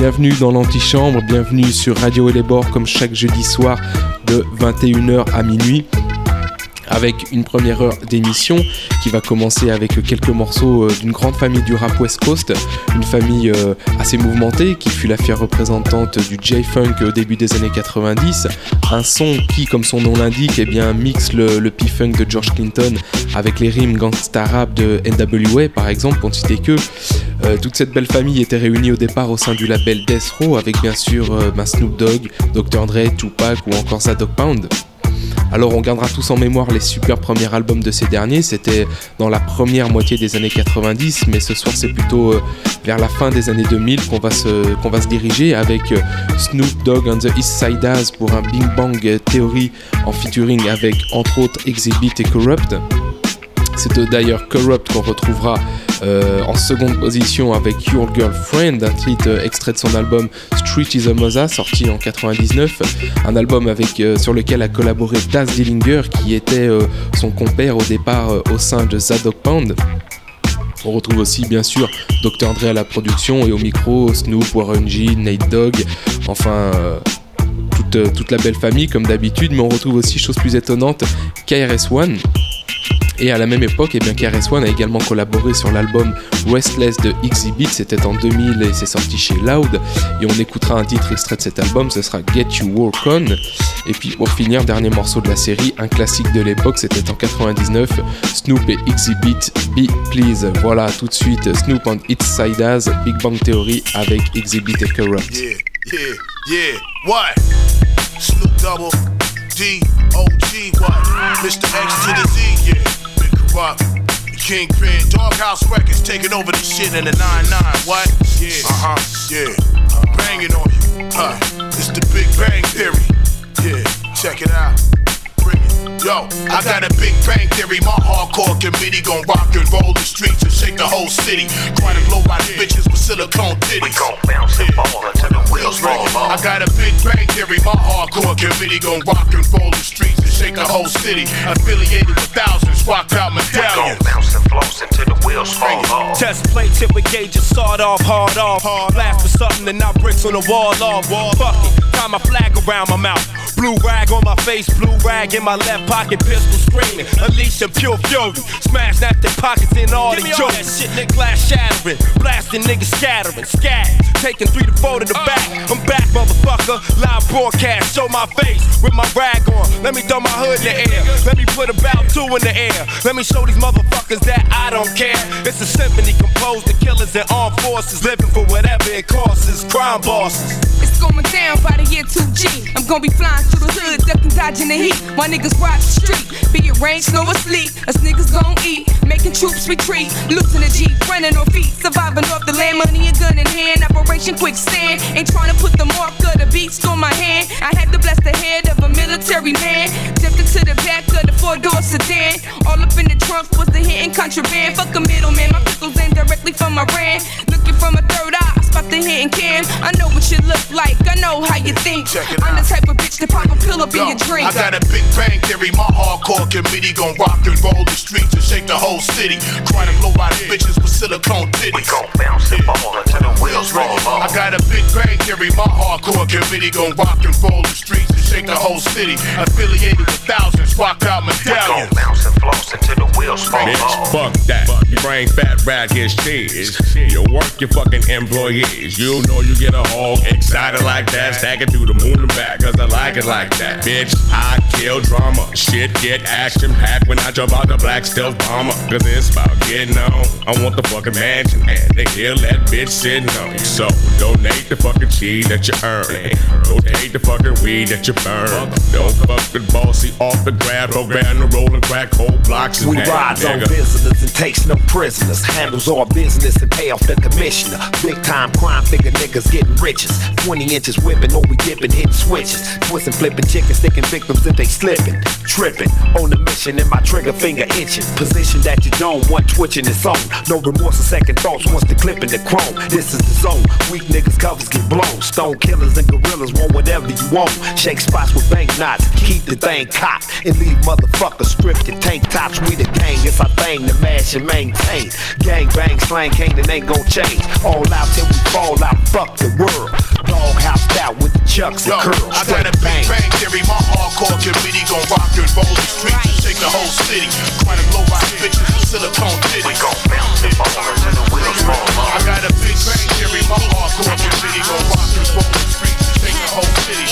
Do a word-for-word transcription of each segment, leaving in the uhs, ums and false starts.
bienvenue dans l'antichambre, bienvenue sur Radio et les bords comme chaque jeudi soir de vingt et une heures à minuit avec une première heure d'émission qui va commencer avec quelques morceaux d'une grande famille du rap West Coast, une famille euh, assez mouvementée qui fut la fière représentante du J-Funk au début des années quatre-vingt-dix, un son qui, comme son nom l'indique, eh bien, mixe le, le P-Funk de George Clinton avec les rimes gangsta rap de N W A par exemple, pour ne citer que. Euh, toute cette belle famille était réunie au départ au sein du label Death Row avec bien sûr euh, ben Snoop Dogg, docteur Dre, Tupac ou encore Sa Dog Pound. Alors on gardera tous en mémoire les super premiers albums de ces derniers, c'était dans la première moitié des années quatre-vingt-dix, mais ce soir c'est plutôt euh, vers la fin des années deux mille qu'on va se, qu'on va se diriger avec euh, Snoop Dogg and the East Sidaz pour un Big Bang Theory en featuring avec entre autres Exhibit et Kurupt. C'est d'ailleurs Kurupt qu'on retrouvera euh, en seconde position avec Your Girlfriend, un titre euh, extrait de son album Street is a Moza, sorti en quatre-vingt-dix-neuf, un album avec, euh, sur lequel a collaboré Daz Dillinger, qui était euh, son compère au départ euh, au sein de Sa Dog Pound. On retrouve aussi bien sûr docteur Dre à la production et au micro Snoop, Warren G, Nate Dogg, enfin... Euh, toute, toute la belle famille comme d'habitude, mais on retrouve aussi, chose plus étonnante, K R S One. Et à la même époque, eh bien, K R S One a également collaboré sur l'album Restless de Exhibit, c'était en deux mille et c'est sorti chez Loud. Et on écoutera un titre extrait de cet album, ce sera Get You Work On. Et puis pour finir, dernier morceau de la série, un classique de l'époque, c'était en quatre-vingt-dix-neuf, Snoop et Exhibit, Be Please. Voilà, tout de suite, Snoop and Its Sidaz, Big Bang Theory avec Exhibit et Kurupt. Yeah, yeah, yeah, what? Snoop double D O G, what? Mister X to the Z, yeah. Big Kurupt, the Kingpin, Doghouse Records taking over the shit in the nine nine, what? Yeah, uh huh, yeah. Banging on you, huh? It's the Big Bang Theory, yeah. Check it out. Yo, I got a Big Bang Theory, my hardcore committee gon' rock and roll the streets and shake the whole city. Try to blow out bitches with silicone titties. We gon' bounce and ball until the wheels fall off. I got a Big Bang Theory, my hardcore committee gon' rock and roll the streets and shake the whole city. Affiliated with thousands, rocked out medallions. We gon' bounce and floss until the wheels fall off. Test plate, tip with gauges, sawed off, hard off. Hard blast for something and not bricks on the wall off. Fuck it, tie my flag around my mouth. Blue rag on my face, blue rag in my left pocket, pistol screaming, unleash a pure fury. Smash out their pockets in all the jokes. Shit, nigga, glass shattering, blasting niggas scattering, scat, taking three to four to the back. I'm back, motherfucker, live broadcast, show my face with my rag on. Let me throw my hood in the air, let me put about two in the air. Let me show these motherfuckers that I don't care. It's a symphony composed of killers and armed forces, living for whatever it costs, crime bosses. It's going down by the year two G. I'm gonna be flying through the hood, ducking, dodging the heat. My niggas rock the street, be it rain, snow or sleet. Us niggas gon' eat, making troops retreat. Losing the Jeep, running on feet, surviving off the land. Money and gun in hand, Operation Quicksand. Ain't trying to put the mark of the beats on my hand. I had to bless the head of a military man. Dipped into the back of the four-door sedan. All up in the trunk was the hitting contraband. Fuck a middleman, my pistols aimed directly from my ran. Looking from a third eye, I spot the hitting can. I know what you look like, I know how you think. I'm the type of bitch that pop a pill up in your drink. I got a Big Bang Theory, my hardcore committee gon' rock and roll the streets and shake the whole city. Try to blow out bitches with silicone titties. We gon' bounce and ball until the wheels roll off. I got a Big Bang Theory, my hardcore committee gon' rock and roll the streets and shake the whole city. Affiliated with thousands, rocked out medallions. We gon' bounce and floss until the wheels fall Bitch, off. fuck that. You bring fat rat his cheese. You work your fucking employees. You know you get a hog excited like that. Stack it through the moon and back, cause I like it like that. Bitch, I kill drama. Shit get action packed when I jump out the black stealth bomber. Cause it's about getting on. I want the fucking mansion and they kill that bitch sitting on you. So donate the fucking cheese that you earn. Rotate the fucking weed that you burn. Don't fuck with bossy off the grab program to roll and crack whole blocks. We rides on visitors and takes no prisoners. Handles all business and pay off the commissioner. Big time crime figure niggas getting riches. twenty inches whipping, or we dipping, hitting switches. Twisting, flipping chickens, sticking victims if they slipping. Tripping, on a mission and my trigger finger itching. Position that you don't want twitching its own. No remorse or second thoughts once the clip in the chrome. This is the zone. Weak niggas covers get blown. Stone killers and gorillas want whatever you want. Shake spots with knots. Keep the thing cocked and leave motherfuckers stripped to tank tops. We the gang, it's our thing to mash and maintain. Gang bang slang cane and ain't gon' change. All out till we fall out, fuck the world. Dog housed out with the chucks and Yo, curls. I got a big bang theory, my hardcore committee gon' rock and roll the streets and shake the whole city. Quite a low rock bitches, silicone titties. We gon' bounce it all until the wheels fall off. I got a big bang theory, my hardcore committee gon' rock and roll the streets and shake the whole city.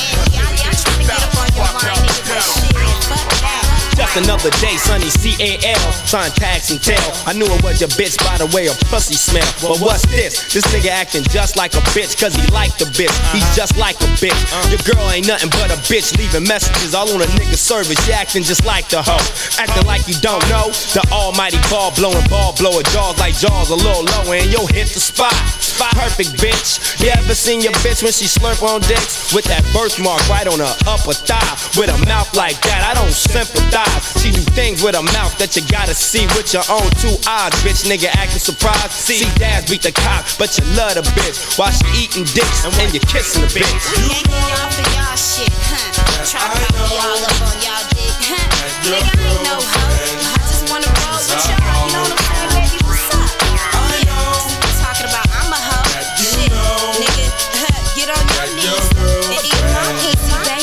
Just another day, Sunny C A L, trying tax and tell. I knew it was your bitch by the way her pussy smell. But what's this? This nigga acting just like a bitch, cause he like the bitch. He's just like a bitch. Your girl ain't nothing but a bitch, leaving messages all on a nigga's service. You acting just like the hoe. Acting like you don't know the almighty ball blowing ball blower. Jaws like jaws a little lower and you'll hit the spot. Perfect bitch. You ever seen your bitch when she slurp on dicks? With that birthmark right on her upper thigh. With a mouth like that, I don't sympathize. She do things with her mouth that you gotta see with your own two eyes. Bitch, nigga acting surprised. See, Daz beat the cop, but you love the bitch while she eating dicks and when you kissing the bitch. Yanking y'all for y'all shit, huh? Try to copy y'all up on y'all dick, huh? Nigga, I ain't no hoe. I just wanna roll with y'all. You know what I'm saying, baby? What's up? Yeah, talking about I'm a hoe. Shit, nigga, huh? Get on your knees and eat my pussy, baby.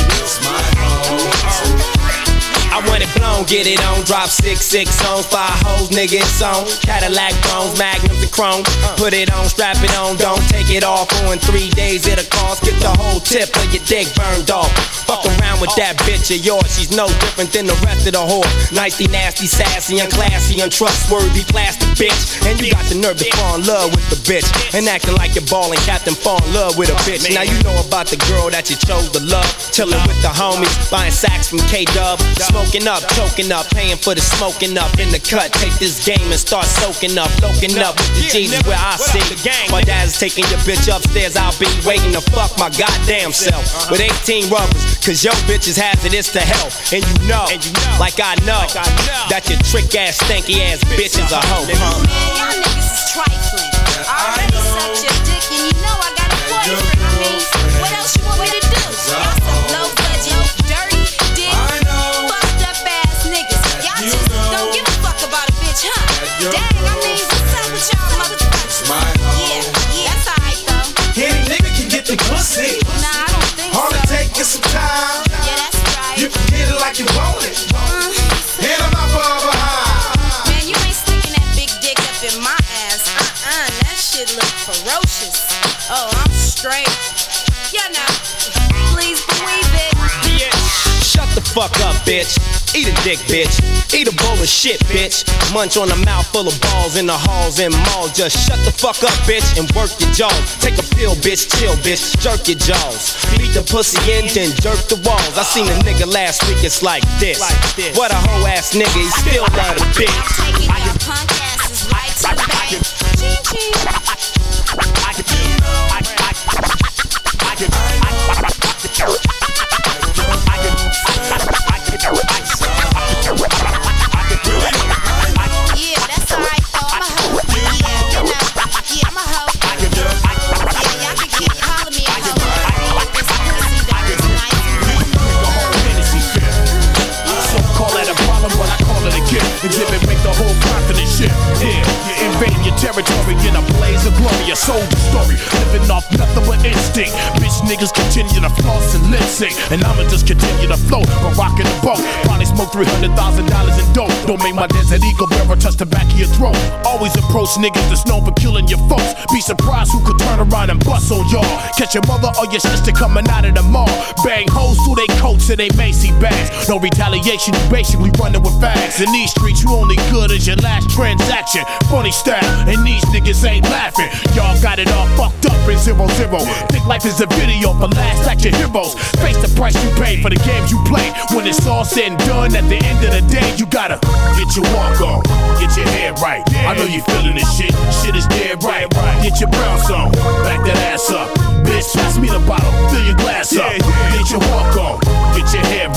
I want it blown, get it on. Drop six, six songs, five hoes, nigga, it's on. Cadillac bones, magnums and chrome. Put it on, strap it on, don't take it off. Or in three days it'll cost. Get the whole tip of your dick burned off. Fuck around with that bitch of yours. She's no different than the rest of the whore. Nicey, nasty, sassy, unclassy, untrustworthy, plastic bitch. And you got the nerve to fall in love with the bitch. And acting like you're ballin' captain, fall in love with a bitch. Now you know about the girl that you chose to love. Chillin' with the homies, buying sacks from K-Dub. Smoking up, choking up, paying for the smoking up. In the cut, take this game and start soaking up. Loking up with the Jesus where I see. My dad's taking your bitch upstairs, I'll be waiting to fuck my goddamn self. With eighteen rubbers, cause your bitch is hazardous to health. And you know, like I know, that your trick ass, stanky ass bitch is a hoe. Man, y'all niggas is trifling. I already sucked your dick and you know I got a boyfriend. I mean, what else you want me to do? Y'all some low budget, dirty dick, fucked up ass niggas. Y'all just don't give a fuck about a bitch, huh? Dang, I mean, what's up with y'all motherfuckers? Yeah, yeah, that's alright though. Any nigga can get the pussy. Nah, I don't think All so. it take is some time. Yeah, that's right. You can get it like you want it. Uh, And I'm not far behind. Man, you ain't sticking that big dick up in my ass. Uh-uh, that shit look ferocious. Oh, I'm straight. Yeah, now, please believe it. Yeah. Shut the fuck up, bitch. Eat a dick, bitch. Eat a bowl of shit, bitch. Munch on a mouth full of balls in the halls and malls. Just shut the fuck up, bitch, and work your jaws. Take a pill, bitch, chill, bitch. Jerk your jaws. Beat the pussy in, then jerk the walls. I seen a nigga last week, it's like this. What a hoe ass nigga, he still love the bitch. Taking your punk asses right to the bank. Ching, ching. Yeah, that's alright though, I'm a hoe. Yeah, you know, yeah, I'm a hoe. Yeah, y'all can keep calling me a hoe. This pussy though is nice and So call that a problem, but I call it a gift. Exhibit make the whole continent shift. Yeah, you're invading your territory in a blaze of glory. A soldier story, living off nothing but instinct. Bitch niggas continue to floss and lip sync, and I'ma just continue to float, but rocking the boat. Probably smoke three hundred thousand dollars in dope. Don't make my desert eagle bearer touch the back of your throat. Always approach niggas that's known for killing your folks. Be surprised who could turn around and bust on y'all. Catch your mother or your sister coming out of the mall. Bang hoes through they coats and they Macy bags. No retaliation, you basically running with fags. In these streets, you only good as your last transaction. Funny style, and these niggas ain't laughing. Y'all got it all fucked up in zero zero. Think life is a video for last action heroes. Face the price you pay for the games you play. When it's all said and done, at the end of the day, you gotta get your walk on, get your head right. I know you feeling this shit, shit is dead right. Get your bounce on, back that ass up. Bitch, pass me the bottle, fill your glass up. Get your walk on, get your head right.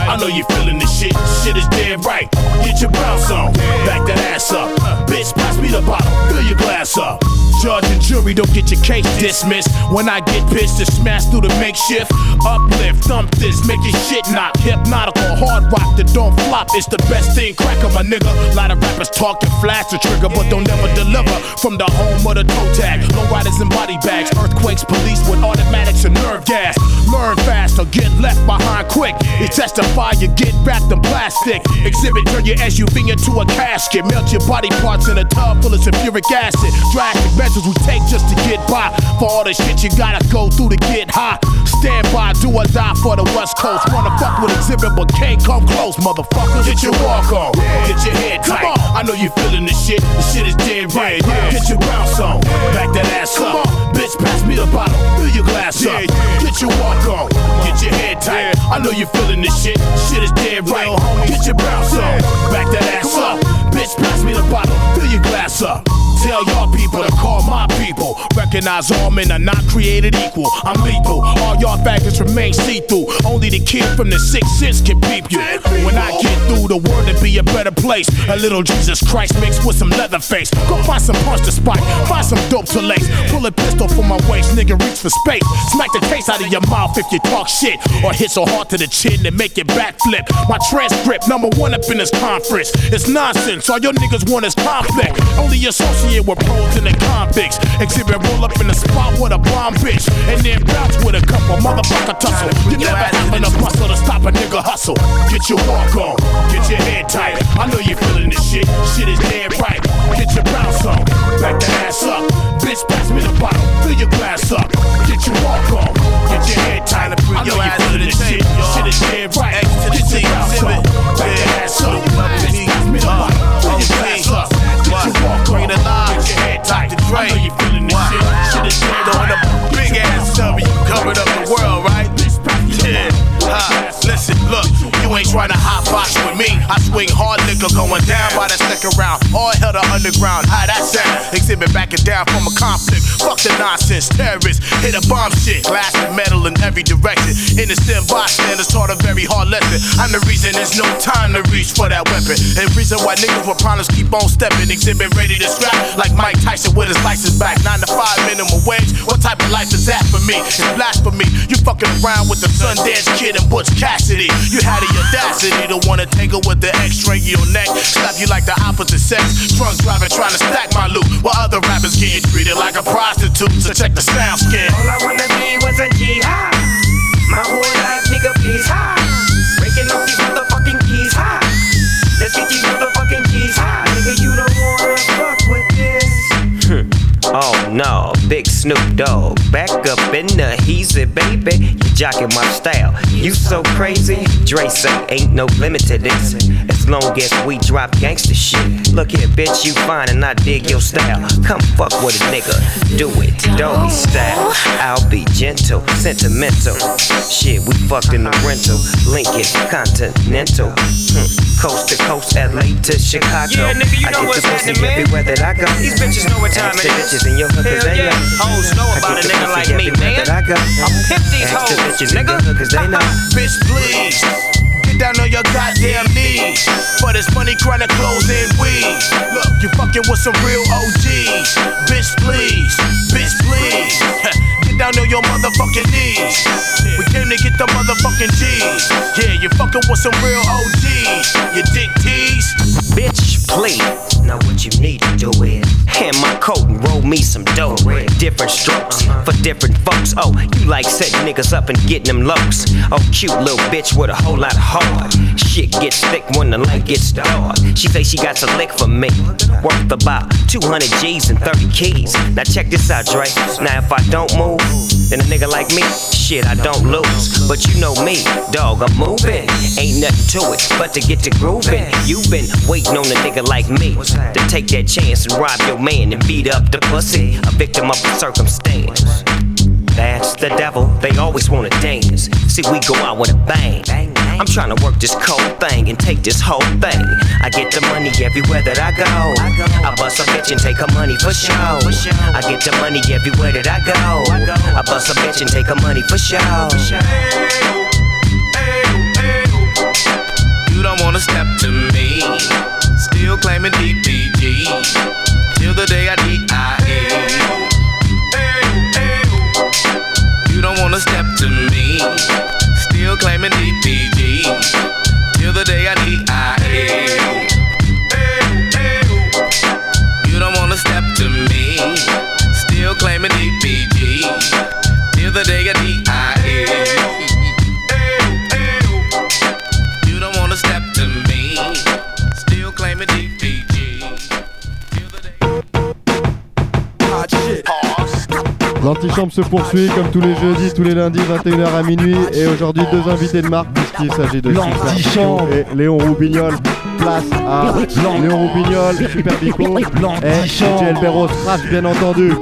I know you feeling this shit. Shit is dead right. Get your bounce on. Back that ass up. Bitch, pass me the bottle. Fill your glass up. Judge and jury, don't get your case dismissed. When I get pissed, just smash through the makeshift. Uplift, thump this, make your shit knock. Hypnotical, hard rock that don't flop. It's the best thing, cracker, my nigga. Lot of rappers talk and flash the trigger, but don't never deliver. From the home of the toe tag, low riders and body bags, earthquakes, police with automatics and nerve gas. Learn fast or get left behind quick. You testify, you get wrapped in plastic. Exhibit, turn your S U V into a casket. Melt your body parts in a tub full of sulfuric acid. Drastic measures we take just to get by. For all the shit you gotta go through to get high. Stand by, do or die for the West Coast. Wanna fuck with Exhibit, but can't come close, motherfuckers. Get your walk on, get your head tight. I know you feeling this shit, the shit is dead right. Get your bounce on, back that ass up. Bitch, pass me the bottle, fill your glass up. Get your walk on, get your head tight. I know you feeling this shit, the shit is dead right. Get your bounce on, back that ass up. Bitch, pass me the bottle, fill your glass up. Tell y'all people to call my people. Recognize all men are not created equal. I'm lethal. All y'all faggots remain see-through. Only the kid from the sixth sense can peep you. When I get through, the world to be a better place. A little Jesus Christ mixed with some leather face. Go find some punch to spike. Find some dope to lace. Pull a pistol from my waist, nigga, reach for space. Smack the taste out of your mouth if you talk shit. Or hit so hard to the chin and make it backflip. My transcript, number one up in this conference. It's nonsense. All your niggas want is conflict. Only associate with pros and the convicts. Exhibit roll up in the spot with a bomb bitch, and then bounce with a couple motherfucker tussle. You never have enough muscle to stop a nigga hustle. Get your walk on, get your head tight. I know you feeling this shit, shit is dead right. Get your bounce on, back the ass up. Bitch, pass me the bottle, fill your glass up. Get your walk on, get your head tight. I know you feeling this shit, shit is dead right. Get your bounce on, back the ass up. Bitch, pass me the bottle, fill your glass up. Get your walk on, get your head tight. I know you feeling this shit, shit is dead right. Throwing a big ass tub, you covered up the world, right? Yeah, huh, listen, look, you ain't trying to hot box with me. I swing hard liquor going down by the second round. All hell to underground, how that sound? Exhibit backing down from a conflict. Fuck the nonsense, terrorists, hit a bomb shit. Glass and metal in every direction. Innocent bystanders taught a very hard lesson. I'm the reason there's no time to reach for that weapon. And reason why niggas with problems keep on stepping. Exhibit ready to scrap like Mike Tyson with his license back. Nine to five minimum wage, what type of life is that for me? It's blasphemy, you fucking around with the Sundance Kid and Butch Cassidy. You had the audacity to wanna tangle with the X-ray your neck, slap you like the opposite sex. Drunk driving trying to stack my loot, while other rappers getting treated like a prostitute. So check the sound scan. All I wanna be was a G high. My whole life, nigga, please high. Breaking off these motherfucking keys high. Let's get these motherfucking keys high. Nigga, you don't wanna fuck with this. Oh no, Big Snoop Dogg, back up in the heezy, baby. You jocking my style, you so crazy. Dre say ain't no limit to this, as long as we drop gangsta shit. Look here, bitch, you fine and I dig your style. Come fuck with a nigga, do it, doggy style. I'll be gentle, sentimental. Shit, we fucked in the rental, Lincoln Continental. Hmm. Coast to coast, L A to Chicago. Yeah, nigga, you I know get what's the pussy happening, man. everywhere that I go. These bitches know what time Ask it the is. bitches in your hood, cause Hell they yeah. know. Hoes know I about a get the nigga pussy like me, everywhere man. that I go. I'm pimp these Ask the hoes, bitches in nigga. your hood, cause they know. Bitch, please, get down on your goddamn knees. For this money, chronic clothes and weed. Look, you fucking with some real O Gs. Bitch, please, bitch, please. Get down on your motherfucking knees. We came to get the motherfucking G's. Yeah, you fucking with some real O Gs. You dick tease. Bitch, please. Now what you need to do is hand my coat and roll me some dough. Different strokes for different folks. Oh, you like setting niggas up and getting them lows. Oh, cute little bitch with a whole lot of heart. Shit gets thick when the light gets dark. She say she got a lick for me, worth about two hundred G's and thirty keys. Now check this out, Dre. Now if I don't move, then a nigga like me, shit, I don't lose. But you know me, dog, I'm moving. Ain't nothing to it but to get to grooving. You been waiting on a nigga like me to take that chance and rob your man and beat up the pussy, a victim of the circumstance. That's the devil, they always wanna dance. See, we go out with a bang. I'm trying to work this cold thing and take this whole thing. I get the money everywhere that I go. I bust a bitch and take her money for show. I get the money everywhere that I go. I bust a bitch and take her money for show. L'antichambre se poursuit comme tous les jeudis, tous les lundis, vingt et une heures à minuit. Et aujourd'hui, deux invités de marque, puisqu'il s'agit de l'antichambre et Léon Roubignol. Place à Léon Roubignol, Super Bico et D J Elbero Scratch, bien entendu.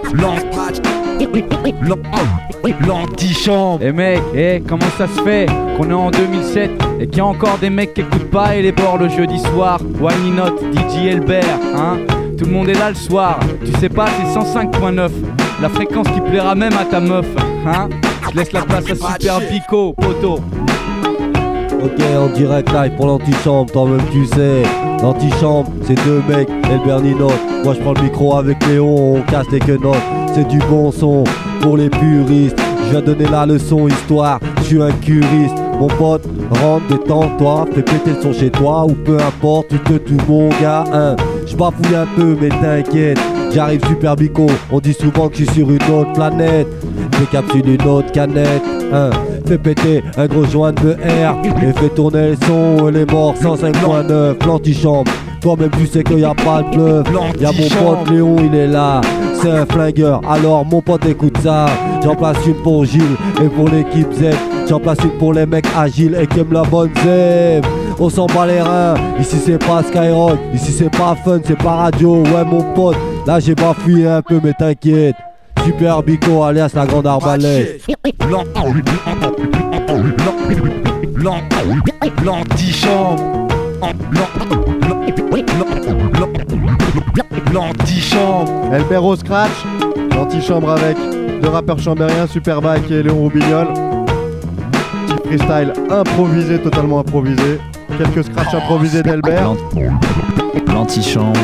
L'antichambre. Eh mec, eh, comment ça se fait qu'on est en deux mille sept et qu'il y a encore des mecs qui écoutent pas et les bords le jeudi soir? Why not, D J Elbert, hein? Tout le monde est là le soir. Tu sais pas, c'est cent cinq point neuf. La fréquence qui plaira même à ta meuf, hein? Je laisse la place à Super Bico, poteau. Ok, en direct live pour l'antichambre, toi-même tu sais. L'antichambre, c'est deux mecs, Elbert Ninot. Moi je prends le micro avec Léon, on casse les quenottes. C'est du bon son pour les puristes. Je viens donner la leçon histoire, je suis un curiste. Mon pote, rentre, détends-toi, fais péter le son chez toi ou peu importe, tu te tout mon gars, hein. Je bafouille un peu mais t'inquiète, j'arrive Super Bico, on dit souvent que je suis sur une autre planète. Décapsule une autre canette, hein. Fais péter un gros joint de R et fais tourner le son, les morts cent cinq point neuf, l'antichambre. Toi-même tu sais qu'il y a pas de bluff. Y'a mon pote Léon, il est là, c'est un flingueur. Alors mon pote écoute ça. J'en place une pour Gilles et pour l'équipe Z. J'en place une pour les mecs agiles et qui aiment la bonne zèbre. On s'en bat les reins, ici c'est pas Skyrock, ici c'est pas fun, c'est pas radio. Ouais mon pote, là j'ai bafouillé un peu mais t'inquiète. Super Bico alias la grande arbalète. L'antichambre. L'antichambre. Elbero Scratch, l'antichambre avec deux rappeurs chambériens, Super Bike et Léon Roubignol. Petit freestyle improvisé, totalement improvisé. Quelques scratchs improvisés d'Elbert. L'antichambre.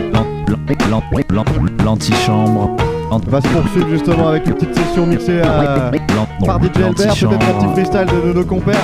L'antichambre. On va se poursuivre justement avec une petite session mixée à... par D J Elbert, peut-être un petit freestyle de, de nos compères.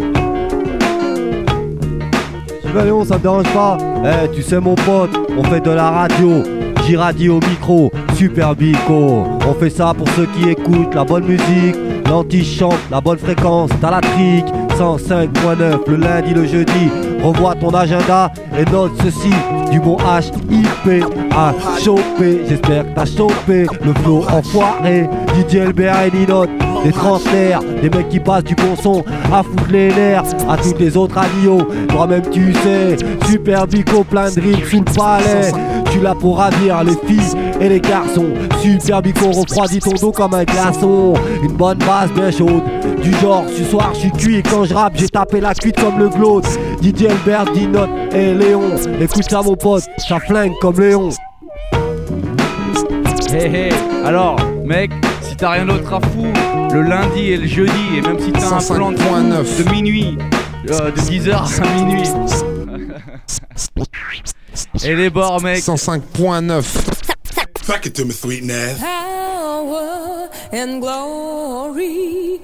Léon, ça me dérange pas. Eh, tu sais mon pote, on fait de la radio. J-Radio micro, Super Bico. On fait ça pour ceux qui écoutent la bonne musique, l'antichambre, la bonne fréquence, t'as la trique, cent cinq point neuf le lundi, le jeudi. Revois ton agenda et note ceci, du bon H I P à choper. J'espère que t'as chopé le flow enfoiré. D J Elbert et Ninot, des trentenaires, des mecs qui passent du bon son à foutre les nerfs à toutes les autres radios. Toi-même tu sais, Super Bico plein de rimes sous le palais. Tu l'as pour ravir les filles et les garçons. Super Bico refroidit ton dos comme un glaçon. Une bonne base bien chaude, du genre ce soir je suis cuit et quand je rappe j'ai tapé la cuite comme le glaude. D J Elbert, Ninot et Léon, écoute ça mon pote, ça flingue comme Léon. Hey hey, alors mec, si t'as rien d'autre à foutre, le lundi et le jeudi, et même si t'as un plan de, de minuit, euh, de dix heures à minuit. Et les bords mec. cent cinq point neuf. Back it to me, sweetness. Power and glory,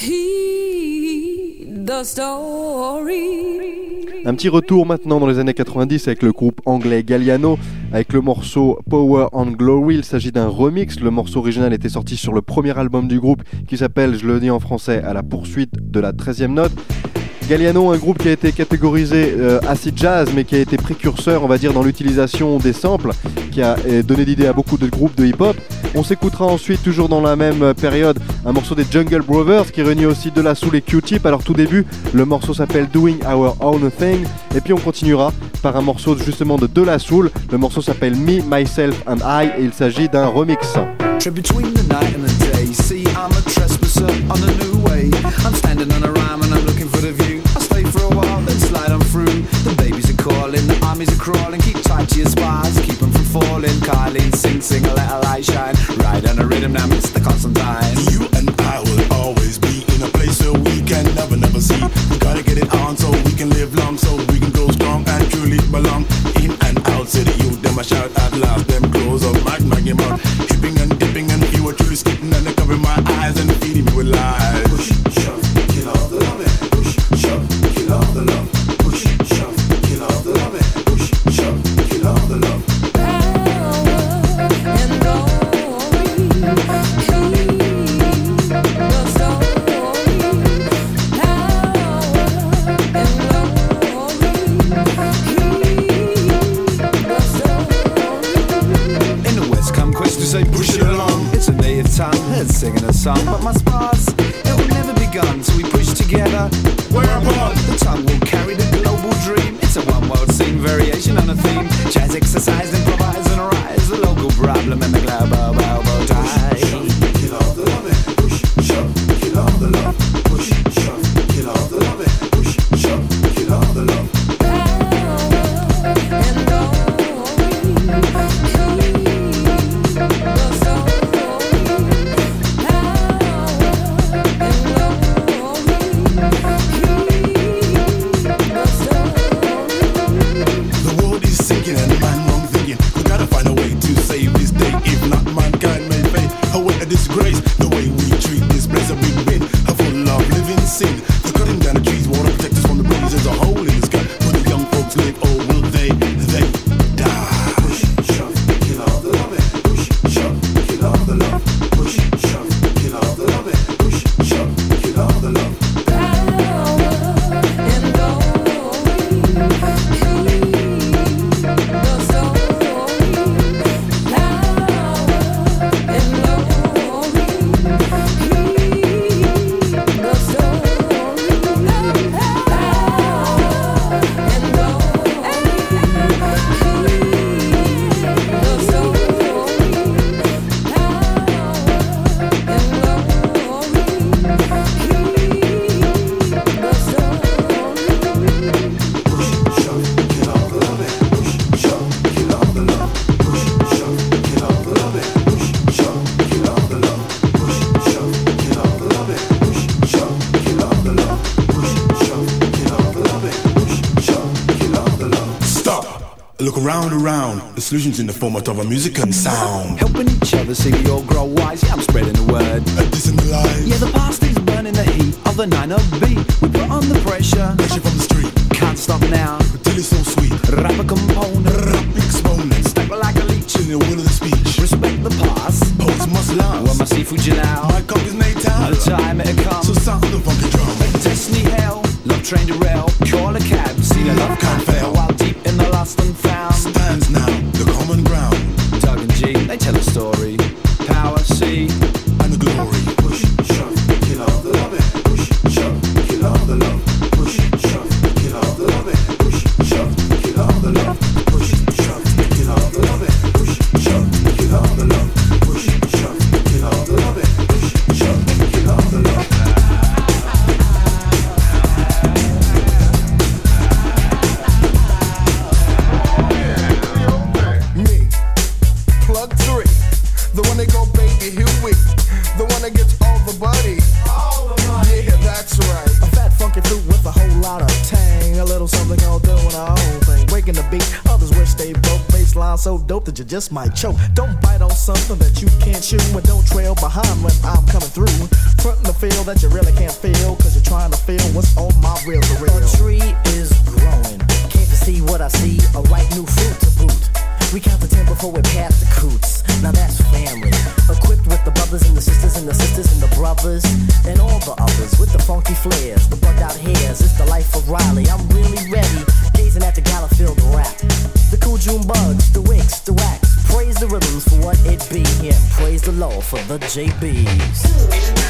heed the story. Un petit retour maintenant dans les années quatre-vingt-dix avec le groupe anglais Galliano, avec le morceau Power and Glory. Il s'agit d'un remix. Le morceau original était sorti sur le premier album du groupe qui s'appelle, je le dis en français, À la poursuite de la treizième note. Galliano, un groupe qui a été catégorisé euh, acid jazz, mais qui a été précurseur, on va dire, dans l'utilisation des samples, qui a euh, donné l'idée à beaucoup de groupes de hip-hop. On s'écoutera ensuite, toujours dans la même période, un morceau des Jungle Brothers, qui réunit aussi De La Soul et Q-Tip. Alors tout début, le morceau s'appelle Doing Our Own Thing, et puis on continuera par un morceau justement de De La Soul. Le morceau s'appelle Me, Myself and I, et il s'agit d'un remix. Between the night and the day, see I'm a trespasser on a new way. I'm standing on a rhyme and I'm looking for the view. I stay for a while, then slide on through. The babies are calling, the armies are crawling. Keep tight to your spars, keep them from falling. Kylie, sing, sing, let a light shine. Ride on a rhythm now, Mister Constantine. You and I will always be in a place where we can never, never see. We gotta get it on so we can live long, so we can grow strong and truly belong. In and out, say the youth, them a shout at last. Them clothes up, mag, mag, him out. Hipping and dipping and you are truly skipping and they cover my eyes and feeding me with lies. Push, shove, kill off the love, push, shove, kill off the love, push, shove, kill off the love, push, shove, kill off the love. Power and glory, birds singing a song, but my spars, it will never be gone. So we push together. We're one. The tongue will carry the global dream. It's a one world scene, variation on a theme. Jazz exercise, improvise and rise. The local problem and the global elbow tie. Kill all the love and push, shove, kill all the love, push, shove, kill all the love and push, shove, kill all the love. Disgrace the way we treat this place that we've been, a full of living sin. The cutting down the trees, water protect us from the breeze. There's a hole in the sky where the young folks live, or will they, they die? Push, shove, kill all the love and push, shove, kill all the love. Push, shove, kill all the love and push, shove, kill all the love. Look around, around. The solution's in the format of a music and sound. Helping each other see we all grow wise. Yeah, I'm spreading the word. And this in the light. Yeah, the past is burning the heat of the nine oh beat. We put on the pressure. Pressure from the street. Can't stop now. Until it's so sweet. Rap a component. Rap exponent. Stack like a leech. In the will of the speech. Respect the past. Poets must last. Well, my seafood you now. My cup is made down. The time it comes. So sound the funky drum. Destiny hell. Love train to rail. Call a cab. See the love can't fail. While deep in the lost and found. Stands now the common ground. Doug and G, they tell a story. Power, C, and the glory. Push, shove, kill all the love and push, shove, kill all the love. Push, shove, kill all the love and push, shove, kill all the love. Push, shove, kill all the love and push, shove, kill all the love. Push, shove, kill all the love and push, shove, kill all the love. The one they go baby Huey, the one that gets all the buddy. All the money. Yeah, that's right. A fat funky fruit with a whole lot of tang. A little something all doing our own thing. Breaking the beat, others wish they broke. Baseline so dope that you just might choke. Don't bite on something that you can't chew, and don't trail behind when I'm coming through. Frontin' the feel that you really can't feel, cause you're trying to feel what's on my reel to real. A tree is growing. Can't you see what I see? A ripe new fruit to boot. We count the ten before we pass the coots. Now that's family. Equipped with the brothers and the sisters and the sisters and the brothers and all the others with the funky flares, the bugged out hairs. It's the life of Riley. I'm really ready, gazing at the Galliffield rap. The cool June bugs, the wicks, the wax. Praise the rhythms for what it be. Yeah, praise the Lord for the J Bs.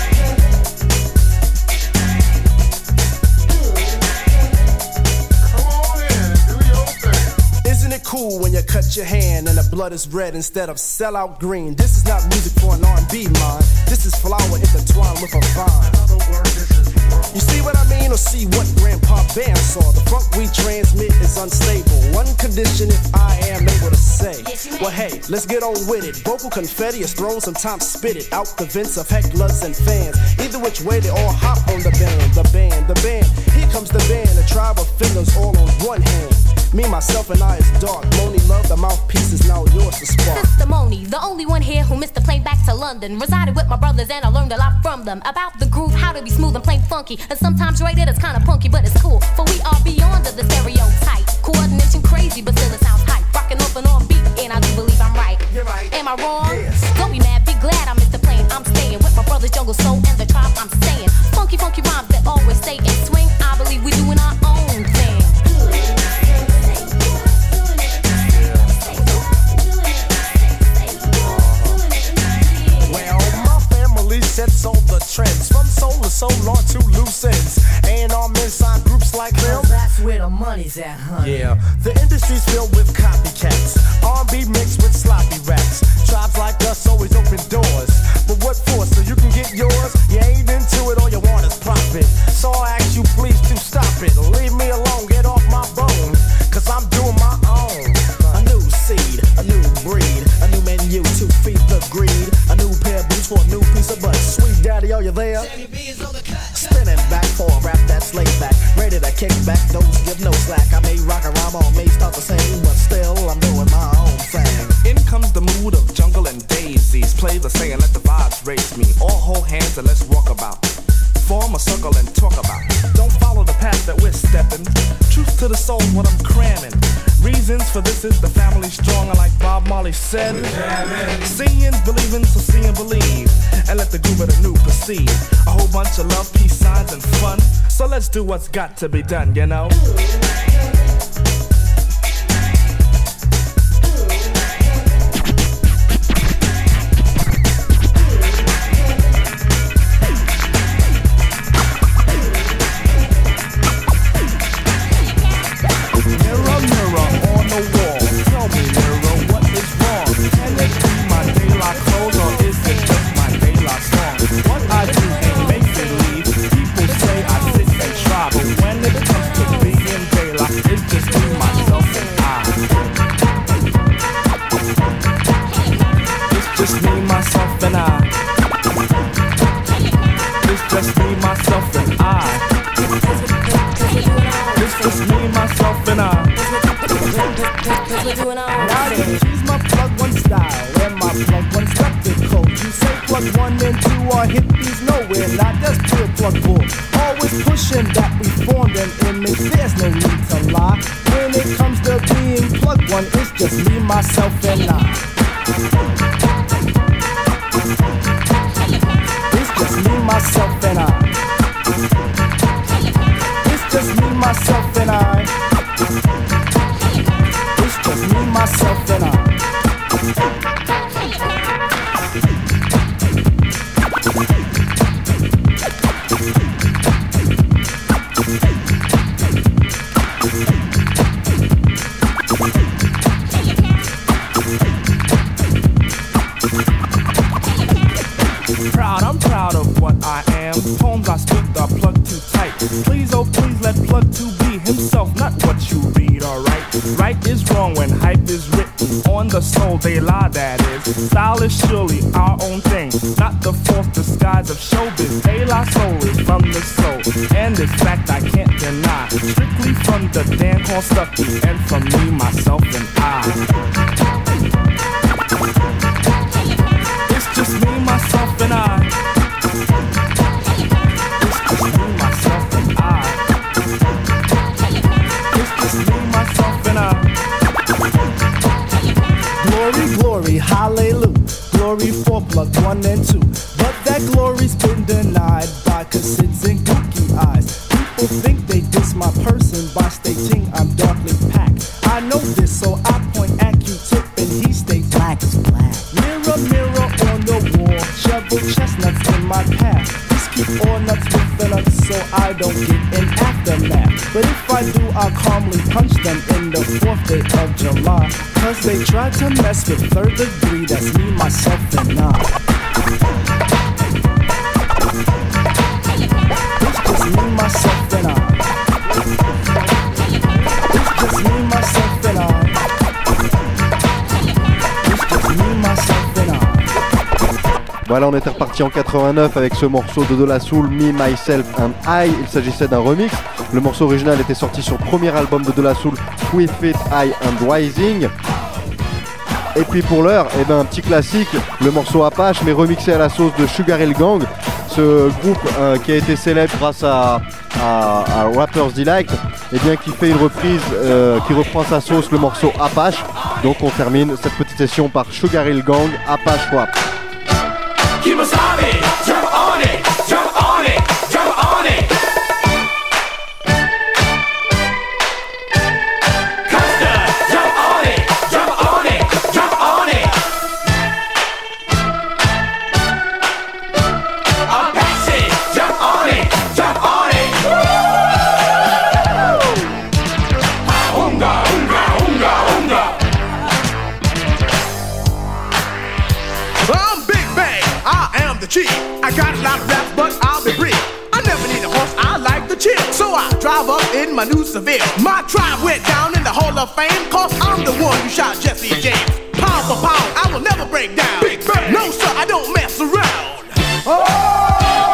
Isn't it cool when you cut your hand and the blood is red instead of sellout green? This is not music for an R and B mind. This is flower intertwined with a vine. You see what I mean, or see what Grandpa Bam saw? The funk we transmit is unstable. One condition if I am able to say, well hey, let's get on with it. Vocal confetti is thrown, sometimes spit it out the vents of hecklers and fans. Either which way they all hop on the band, the band, the band. Here comes the band, a tribe of fingers all on one hand. Me, myself, and I is dark. Moni love, the mouthpiece is now yours to spark. Sister Moni, the only one here who missed the plane back to London. Resided with my brothers and I learned a lot from them. About the groove, how to be smooth and plain funky. And sometimes rated as kinda punky, but it's cool. For we are beyond the stereotype. Coordination crazy, but still it sounds hype. Rocking off an on beat, and I do believe I'm right. You're right. Am I wrong? Yes. Don't be mad, be glad I missed the plane. I'm staying with my brothers, Jungle Soul, and the tribe I'm staying. Funky, funky rhymes that always stay and swing. I believe we doing our own thing. Where's that, honey? Yeah, the industry's filled with copycats, R and B mixed with sloppy raps. Tribes like us always open doors, but what for? So you can get yours? You ain't into it, all you want is profit. So I ask you please to stop it. Leave me alone, get off my bone, cause I'm doing my own. A new seed, a new breed, a new menu to feed the greed. A new pair of boots for a new piece of butt. Sweet daddy, are you there? Spinning back for a rap that's laid back, ready to kick back, those give no slack. I may rock a rhyme on, may start the same, but still I'm doing my own thing. In comes the mood of jungle and daisies. Play the saying, let the vibes raise me. All hold hands and let's walk about. Form a circle and talk about. Don't follow the path that we're stepping. Truth to the soul, what I'm cramming. Reasons for this is the family strong, and like Bob Marley said, seeing, believing, so see and believe, and let the groove of the new proceed. A whole bunch of love, peace signs, and fun. So let's do what's got to be done, you know. Myself and I. It's just me, myself and I. It's just me, myself and I. It's just me, myself and I. Soul, they lie, that is. Style is surely our own thing, not the false disguise of showbiz. They lie solely from the soul, and this fact I can't deny. Strictly from the Dan called Stucky, and from me, myself, and I. It's just me, myself, and I. It's just me, myself, and I. It's just me, myself, and I. Glory, glory, hallelujah. Glory for plug one and two. But that glory's been denied by cassids and gookie eyes. People think they diss my person by stating I'm darkly packed. I know this, so I point at Q-tip and he states black is black. Mirror, mirror on the wall, shovel chestnuts in my path. Just keep all nuts with the nuts so I don't get an aftermath. But if I do, I'll calmly punch them in the fourth day of July. Cause they try to mess with third degree, that's me, myself, and I. It's just me, myself, and I. It's just me, myself, and I. It's just me, myself, and I. Voilà, on était reparti en quatre-vingt-neuf avec ce morceau de De La Soul, Me, Myself and I. Il s'agissait d'un remix. Le morceau original était sorti sur le premier album de De La Soul, With It, I and Rising. Et puis pour l'heure, eh ben, un petit classique, le morceau Apache, mais remixé à la sauce de Sugar Hill Gang. Ce groupe euh, qui a été célèbre grâce à, à, à Rapper's Delight, et bien qui fait une reprise, euh, qui reprend sa sauce, le morceau Apache. Donc on termine cette petite session par Sugar Hill Gang, Apache Rap. Kimasabi, jump on it, jump on it, jump on it. Custer, jump on it, jump on it, jump on it. Apache, jump on it, jump on it. my new Seville. My tribe went down in the Hall of Fame, cause I'm the one who shot Jesse James. Pound for pound, I will never break down. Big Bang. No sir, I don't mess around. Oh!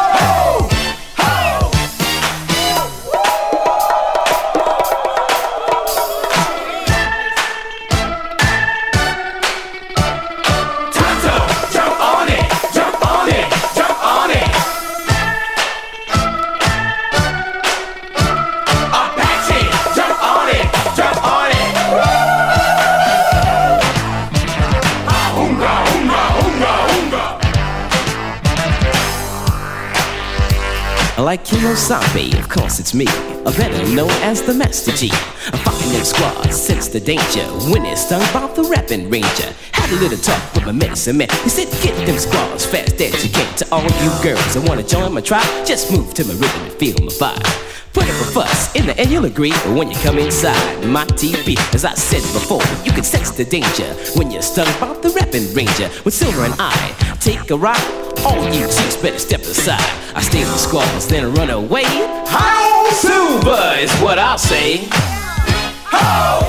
Like Kimosabe, of course it's me, a better known as the Master G. I'm fucking them squads, sense the danger, when it's stung by the rapping ranger. Had a little talk with my medicine man, he said get them squads fast as you can. To all you girls that wanna join my tribe, just move to my rhythm and feel my vibe. Put up a fuss, in the end you'll agree, but when you come inside my T V, as I said before, you can sense the danger when you're stung by the rapping ranger. With Silver and I, take a ride, all you chicks better step aside. I stay with squads, then run away. How Silver is what I'll say. How?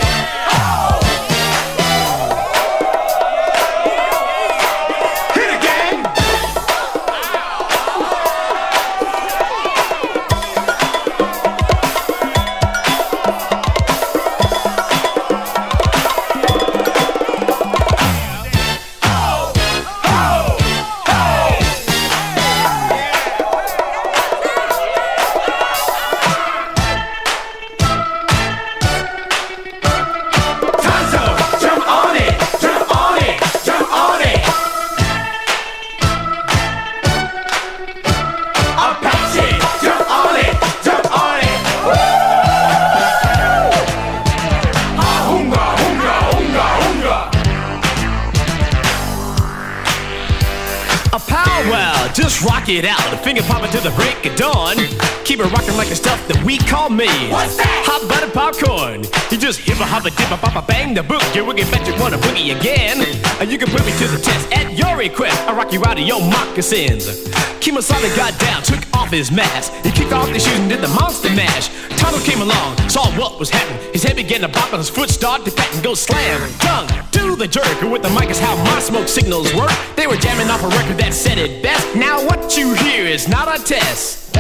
It out, a finger popping to the break of dawn. Keep it rocking like the stuff that we call me. What's that? Hot butter popcorn. You just hippa hoppa dippa papa bang the boogie woogie, bet you wanna boogie again. And you can put me to the test at your request. I rock you out of your moccasins. Kimosabe got down, took off his mask. He kicked off the shoes and did the monster mash. Tonto came along, saw what was happening. His head began to bop and his foot started to pat and go slam. Tongue to the jerk, and with the mic is how my smoke signals work. They were jamming off a record that said it best. Now what you hear is not a test.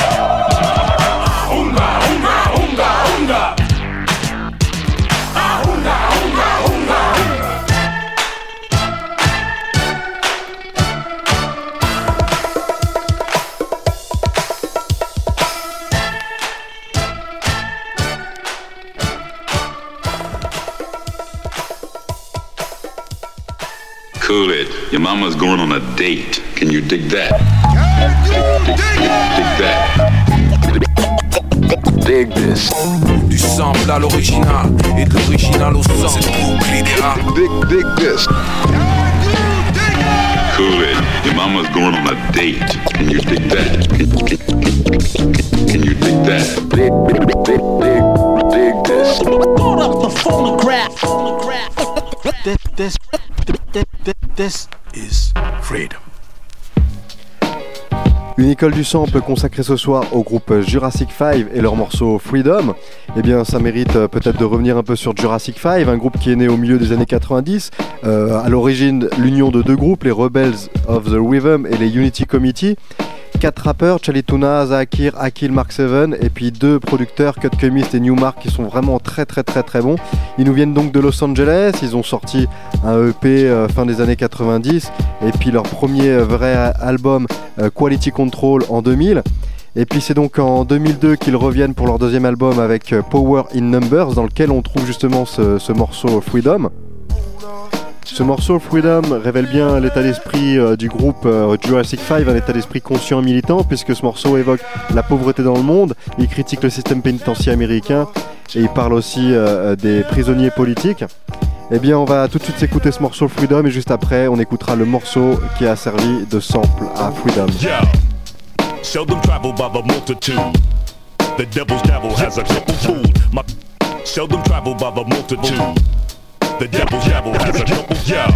Unga, unga, unga, unga. Ah, unga, unga, unga, unga. Cool it. Your mama's going on a date. Can you dig that? Dig, dig, dig, dig that. Dig this. Du sample à l'original et de l'original au sample. C'est bouclé des rats. Dig, dig this. Cool it. Your mama's going on a date. Can you dig that? Can, can, can, can you dig that? Dig, dig, dig, dig, dig this. Hold up the phonograph. Phonograph. This, this, this, this is freedom. Une école du sample consacrée ce soir au groupe Jurassic five et leur morceau Freedom. Eh bien, ça mérite peut-être de revenir un peu sur Jurassic five, un groupe qui est né au milieu des années quatre-vingt-dix. Euh, à l'origine, l'union de deux groupes, les Rebels of the Rhythm et les Unity Committee. Quatre rappeurs, Chalituna, Zakir, Akil, Mark seven, et puis deux producteurs, Cut Chemist et Newmark, qui sont vraiment très très très très bons. Ils nous viennent donc de Los Angeles, ils ont sorti un E P euh, fin des années quatre-vingt-dix, et puis leur premier euh, vrai album euh, Quality Control en deux mille. Et puis c'est donc en deux mille deux qu'ils reviennent pour leur deuxième album avec euh, Power in Numbers, dans lequel on trouve justement ce, ce morceau Freedom. Ce morceau Freedom révèle bien l'état d'esprit euh, du groupe euh, Jurassic five, un état d'esprit conscient et militant, puisque ce morceau évoque la pauvreté dans le monde, il critique le système pénitentiaire américain et il parle aussi euh, des prisonniers politiques. Eh bien on va tout de suite écouter ce morceau Freedom et juste après on écoutera le morceau qui a servi de sample à Freedom. Yeah. Seldom travel by the multitude. The devil's devil has a couple food. My seldom travel by the multitude. The devil's devil has a couple, yeah.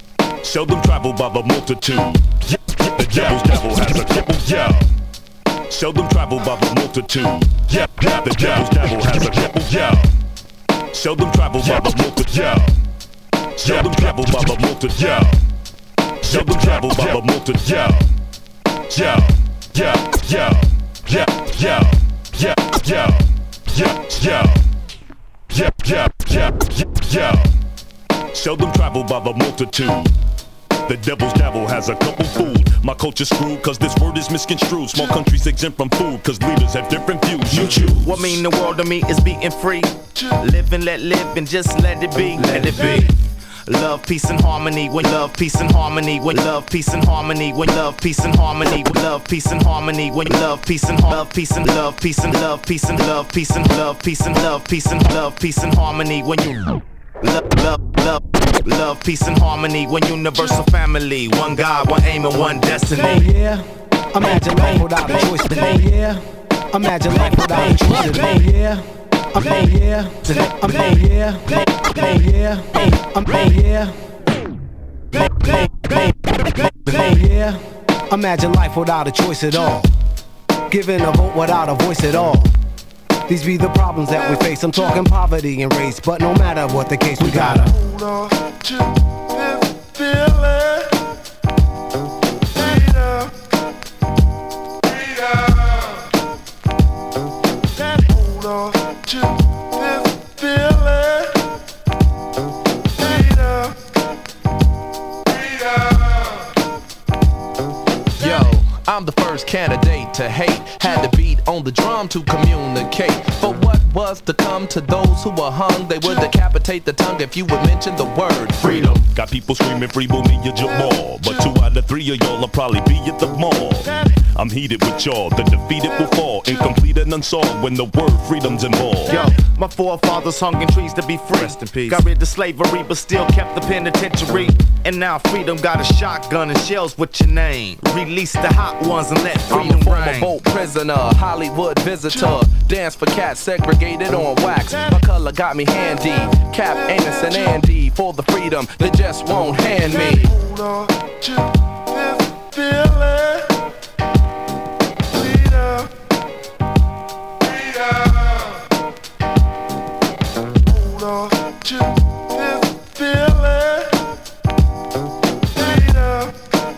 Seldom travel by the multitude. The devil's devil has a couple, yeah. Seldom traveled by the multitude. Yeah, yeah, the devil's devil has a couple, yeah. Seldom traveled by the multitude, yeah. Seldom traveled by the multitude, yeah. Seldom traveled by the multitude, yeah. Yeah, yeah, yeah, yeah, yeah, yeah, yeah, yeah, yeah, yeah, yeah, yeah, yeah. Seldom traveled by the multitude. The devil's devil has a couple food. My culture's screwed cause this word is misconstrued. Small countries exempt from food cause leaders have different views. You choose. What mean the world to me is being free. Live and let live and just let it be. Let it be. Love, peace and harmony. When love, peace and harmony. When love, peace and harmony. When love, peace and harmony. When love, peace and harmony. When love, peace and love, peace and love, peace and love, peace and love, peace and love, peace and love, peace and love, peace and harmony. When you love, love, love. Love, peace and harmony, one universal family, one God, one aim and one destiny. Oh yeah, imagine life without a choice. Oh yeah, imagine life without a choice. Oh yeah, I'm oh yeah, I'm oh yeah, oh yeah, I'm oh yeah, oh yeah. Imagine life without a choice at all. Giving a vote without a voice at all. These be the problems that we face. I'm talking poverty and race, but no matter what the case, we gotta hold on to this feeling. Freedom, freedom. That hold on to this feeling. Freedom, freedom. Yo, I'm the first candidate to hate. Had to beat on the drum to communicate. For what was to come to those who were hung, they would decapitate the tongue if you would mention the word freedom. Got people screaming free Boomy Jamal, but two out of three of y'all will probably be at the mall. I'm heated with y'all, the defeated will fall, incomplete and unsolved when the word freedom's involved. Yo, my forefathers hung in trees to be free. Rest in peace. Got rid of slavery, but still kept the penitentiary. And now freedom got a shotgun and shells with your name. Release the hot ones and let freedom I'm a former reign. boat prisoner, Hollywood visitor. Dance for cats segregated on wax. My color got me handy. Cap, Anus, and Andy for the freedom they just won't hand me. Hold on to this feeling. Freedom, freedom. Hold on to this feeling. Freedom,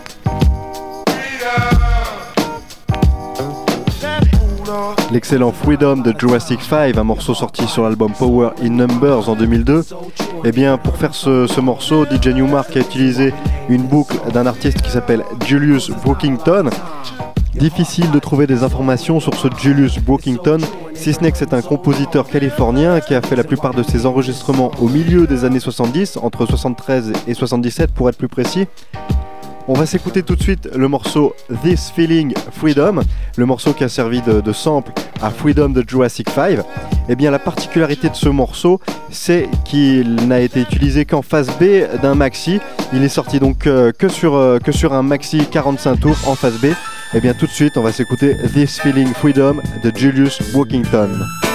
freedom. L'excellent Freedom de Jurassic five, un morceau sorti sur l'album Power in Numbers en deux mille deux. Et bien pour faire ce, ce morceau, D J Newmark a utilisé une boucle d'un artiste qui s'appelle Julius Brookington. Difficile de trouver des informations sur ce Julius Brookington, si ce n'est que c'est un compositeur californien qui a fait la plupart de ses enregistrements au milieu des années soixante-dix, entre soixante-treize et soixante-dix-sept pour être plus précis. On va s'écouter tout de suite le morceau This Feeling Freedom, le morceau qui a servi de, de sample à Freedom de Jurassic five. Eh bien la particularité de ce morceau, c'est qu'il n'a été utilisé qu'en face B d'un maxi. Il est sorti donc euh, que, sur, euh, que sur un maxi quarante-cinq tours en face B. Eh bien tout de suite on va s'écouter This Feeling Freedom de Julius Brookington.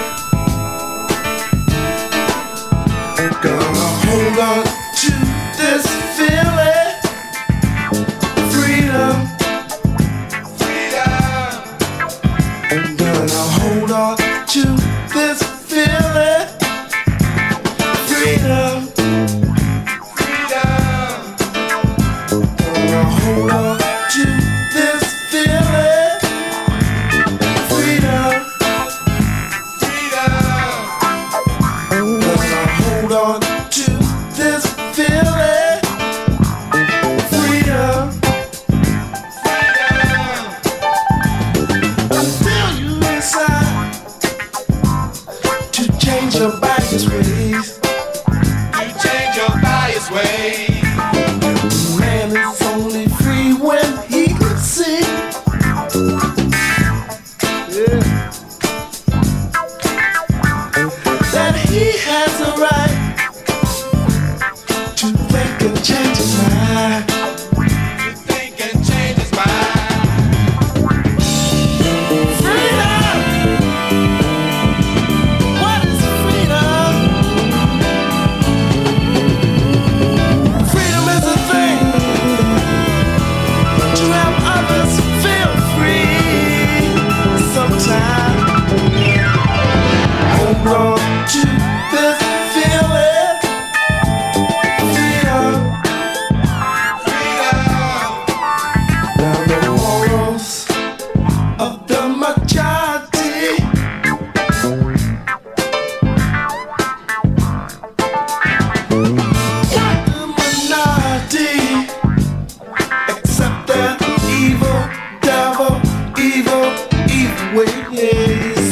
Gonna hold on to this feeling. Freedom, freedom. I'm gonna hold on to this feeling. Freedom, freedom. Gonna hold on to this feeling. Freedom, freedom. Gonna hold on to this feeling. Freedom. Change your bias ways. You change your bias ways. Man is only free when he can see. Yeah. That he has a right to think and change his mind. To think and change his mind. Freedom. What is freedom? Don't you just feel it? Freedom, freedom. Now the morals of the majority. The minority accept their evil, devil, evil, evil ways.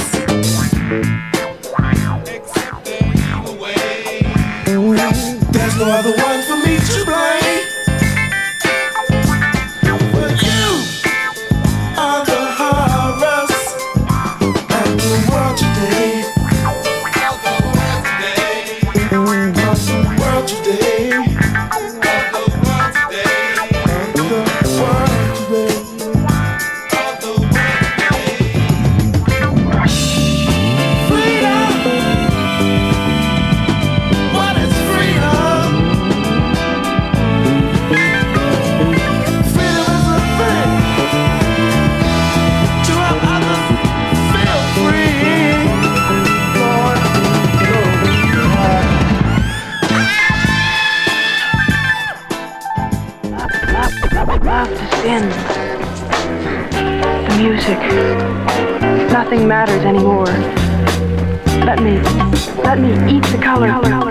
There's no other one for me to blame. But you are the horrors of the world today. Of the world today. Of the world today. Of the world today. Of the world today. Of the world today. Freedom. What is freedom? Freedom is a thing to help others feel free. Lord, Love to sin. The music. Nothing matters anymore. Let me, let me eat the color.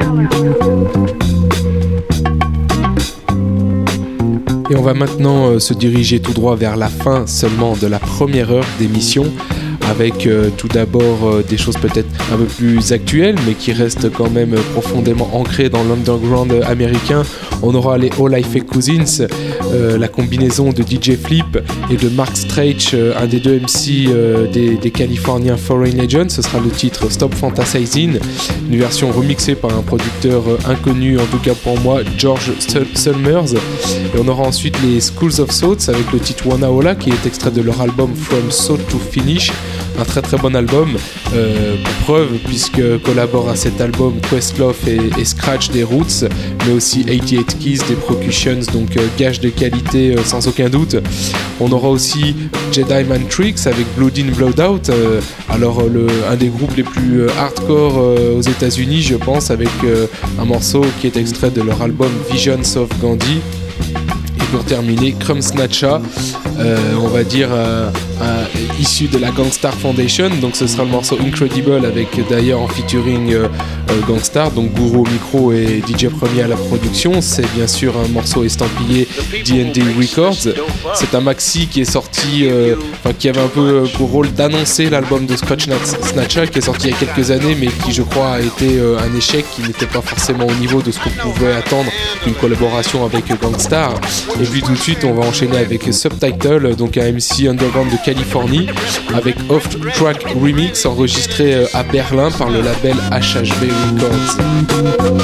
Et on va maintenant euh, se diriger tout droit vers la fin seulement de la première heure d'émission, avec euh, tout d'abord euh, des choses peut-être un peu plus actuelles, mais qui restent quand même euh, profondément ancrées dans l'underground euh, américain. On aura les All I Fake Cousins, euh, la combinaison de D J Flip et de Mark Strach, euh, un des deux M C euh, des, des Californiens Foreign Legends. Ce sera le titre Stop Fantasizing, une version remixée par un producteur euh, inconnu, en tout cas pour moi, George Summers. Et on aura ensuite les Schools of Thoughts avec le titre Wanna Hola, qui est extrait de leur album From Thought to Finish, un très très bon album, euh, pour preuve, puisque collaborent à cet album Questlove et, et Scratch des Roots, mais aussi quatre-vingt-dix-huit Keys des Percussions, donc euh, gage de qualité euh, sans aucun doute. On aura aussi Jedi Mind Tricks avec Blood In Blood Out, euh, alors euh, le, un des groupes les plus euh, hardcore euh, aux États-Unis, je pense, avec euh, un morceau qui est extrait de leur album Visions of Gandhi. Et pour terminer, Crumb Snatcha, euh, on va dire euh, euh, issu de la Gangstar Foundation, donc ce sera le morceau Incredible avec d'ailleurs en featuring euh, euh, Gangstar, donc Guru au micro et D J Premier à la production. C'est bien sûr un morceau estampillé D and D Records. C'est un maxi qui est sorti, euh, enfin qui avait un peu pour rôle d'annoncer l'album de Scratch Snatcha qui est sorti il y a quelques années, mais qui je crois a été euh, un échec, qui n'était pas forcément au niveau de ce qu'on pouvait attendre d'une collaboration avec Gangstar. Et puis tout de suite on va enchaîner avec Subtitle, donc un M C underground de Californie, avec Off Track Remix enregistré à Berlin par le label H H B Records.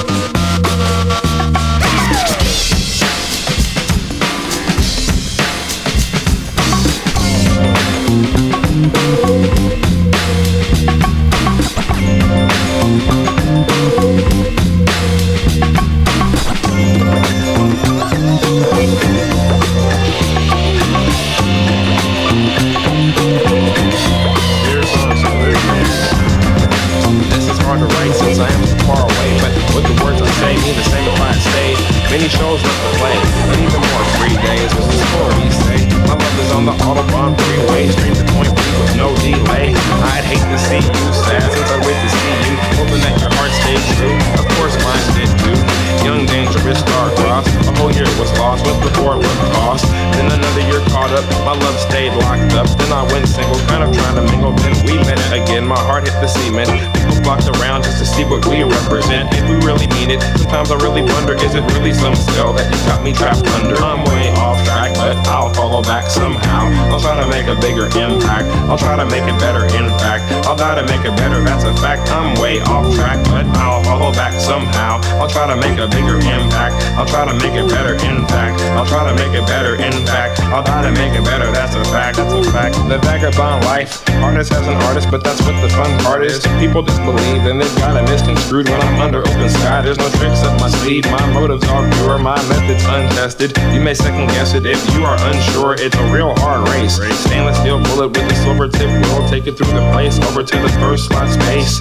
Many shows left to play, and even more free days. What's the story say? My love is on the Autobahn freeway, straight to point B with no delay. I'd hate to see you sad since I wait to see you, hoping that your heart stays true. Of course mine did too. Young, dangerous, star-crossed. A whole year was lost, went before it was lost. Then another year caught up, my love stayed locked up. Then I went single, kind of trying to mingle. Then we met again, my heart hit the cement. People flocked around just to see what we represent. If we really mean it, sometimes I really wonder, is it really some spell that you got me trapped under? I'm way off track, but I'll follow back somehow. I'll try to make a bigger impact. I'll try to make it better, in fact. I'll try to make it better, that's a fact. I'm way off track, but I'll follow back somehow. I'll try to make a bigger impact. I'll try to make it better, in fact. I'll try to make it better, in fact. I'll try to make it better, that's a fact, that's a fact. The vagabond life, artist as an artist, but that's what the fun part is. People disbelieve and they've got it misconstrued. When I'm under open sky, there's no tricks up my sleeve. My motives are pure, my methods untested. You may second guess it if you are unsure. It's a real hard race. Stainless steel bullet with a silver tip will take it through the place, over to the first slot space.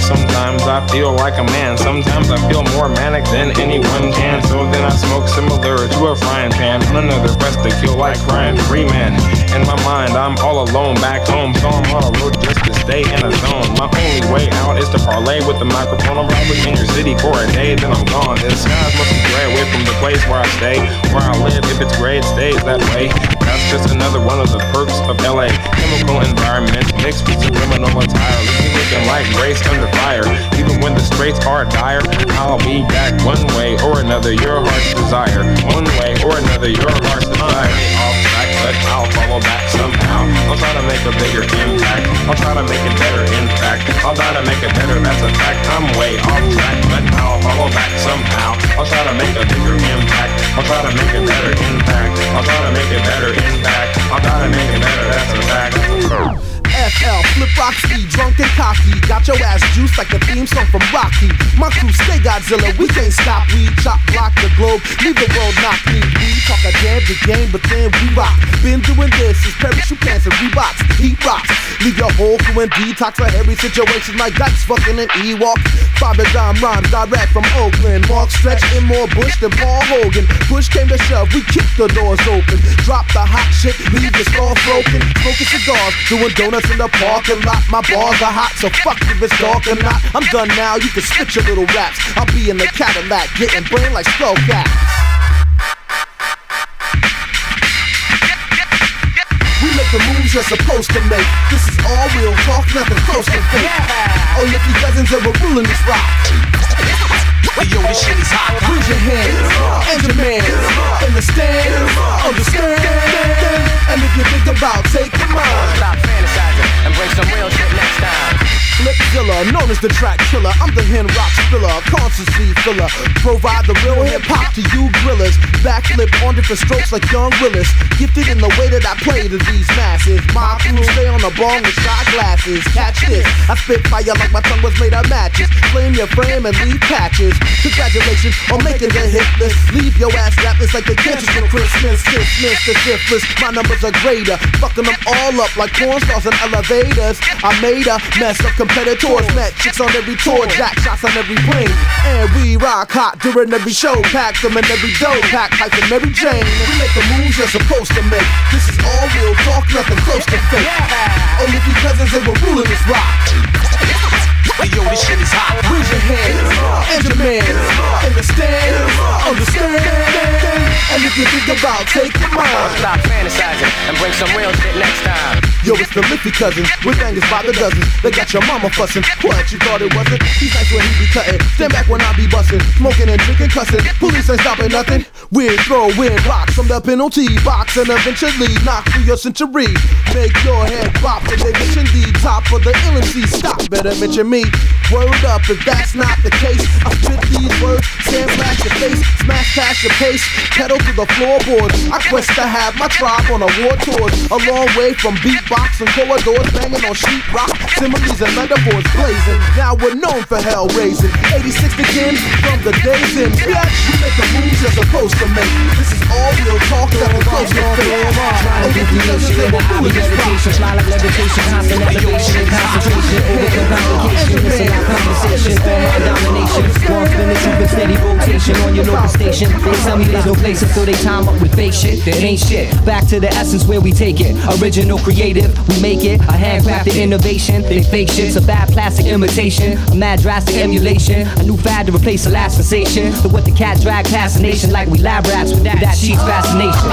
Sometimes I feel like a man, sometimes I feel more manic than anyone can. So then I smoke similar to a frying pan, on another press to kill like crying free man. In my mind, I'm all alone back home, so I'm on a road just to stay in a zone. My only way out is to parlay with the microphone. I'm probably in your city for a day, then I'm gone. The skies must be gray away from the place where I stay, where I live. If it's gray, it stays that way. That's just another one of the perks of L A. Chemical environment mixed with subliminal attire, leaving looking like grace under fire. Even when the straits are dire, I'll be back one way or another. Your heart's desire, one way or another. Your heart's desire. Off track, but I'll follow back somehow. I'll try to make a bigger impact. I'll try to make it better. In fact, I'll try to make it better. That's a fact. I'm way off track, but I'll follow back somehow. I'll try to make a bigger impact. I'll try to make it better. Impact. I'll try to make it better. Impact. I'll try to make it better. That's a fact. F L, flip Roxy, drunk and cocky. Got your ass juiced like the theme song from Rocky. My crew stay Godzilla, we can't stop. We chop, block the globe, leave the world knock me. We talk a damn big game, but then we rock. Been doing this since parachute pants and Reeboks. Heat rocks, leave your whole crew in detox for every situation like Dykes fucking an Ewok. Father Dom rhymes direct from Oakland. Mark stretch in more Bush than Paul Hogan. Push came to shove, we kicked the doors open. Drop the hot shit, leave your skull broken. Smoking cigars, doing donuts in the parking lot. My bars are hot, so fuck if it's dark or not. I'm done now, you can spit your little raps. I'll be in the Cadillac, getting brain like skull cats. We make the moves you're supposed to make. This is all real talk, nothing close to fake. Oh, look, you cousins are ruling this rock. Hey, yo, this shit is hot. Raise your hands and your man in the stand. Understand? And if you think about taking mine, stop fantasizing and bring some real shit next time. Flipzilla, known as the track killer. I'm the hen rock spiller, constantly filler. Provide the real hip hop to you grillers. Backflip on different strokes like young Willis. Gifted in the way that I play to these masses. My crew stay on the bong with shot glasses. Catch this, I spit fire like my tongue was made of matches. Flame your frame and leave patches. Congratulations on making the hit list. Leave your ass rapless like the cancers for Christmas. Dismiss the shiftless, my numbers are greater. Fucking them all up like porn stars and elevators. I made a mess of competitors. Met chicks on every tour, jack shots on every plane. And we rock hot during every show. Pack them in every dough, pack pipe in Mary Jane. We make the moves you're supposed to make. This is all real talk, nothing close to fake. Only if you cousins, they were ruling this rock. Hey, yo, this shit is hot. Raise your hands and your man in the stand. Understand? And if you think about taking mine, stop fantasizing and bring some real shit next time. Yo, it's the Liffy cousins with bangers by the dozens. They got your mama fussing. What, you thought it wasn't? He's nice when he be cutting. Stand back when I be busting. Smoking and drinking, cussing. Police ain't stopping nothing. We're throwing rocks from the penalty box and eventually knock through your century. Make your head pop and they mention the top of the L M C. Stop, better mention me. Word up, if that's not the case, I spit these words, sand flash your face, smash past your pace, pedal to the floorboards. I quest to have my tribe on a war tours, a long way from beatbox and corridors, banging on sheetrock, similes and metaphors blazing. Now we're known for hell raising. eighty-six again from the days in. Bitch, we make the moves you're supposed to make. This is all real talk that we're close to fake. Oh, if you doesn't say we're doing this rock. Fly like levitation, constant elevation and concentration, overcome complication, missing our conversation, for my domination. One finish with steady rotation on your local station. They tell me there's no place until they time up with fake shit that ain't shit. Back to the essence where we take it. Original, creative, we make it. A handcrafted innovation. They fake shit's a bad plastic imitation. A mad drastic emulation. A new fad to replace a last sensation. The what the cat drag past the nation like we lab rats with that, that cheap fascination.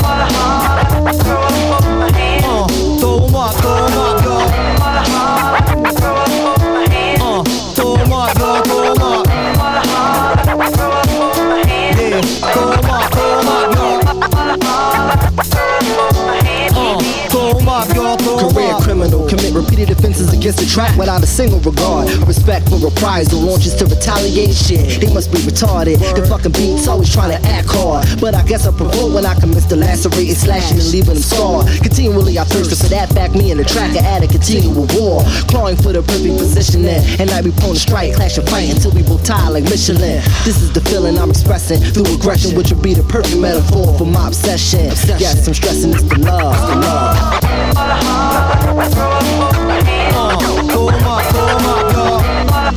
Uh, throw 'em up, throw 'em up, go. Uh, throw 'em up, go, throw 'em up. Yeah, throw 'em up, throw 'em up, go. Uh, throw 'em up, go, throw 'em up. Career criminal, commit repeated offenses against the track without a single regard. Respect for reprisal, launches to retaliate shit. They must be retarded. The fucking beats always trying to act hard. But I guess I provoke when I commence to lacerating, slashing, and leaving them scarred. Continually I thirst for that back, me and the tracker at a continual war. Clawing for the perfect positioning. And I be prone to strike, clash and fight until we both tie like Michelin. This is the feeling I'm expressing through aggression, which would be the perfect metaphor for my obsession. Yes, I'm stressing it's the love, it's the love. Uh, throw 'em up, throw 'em up, y'all.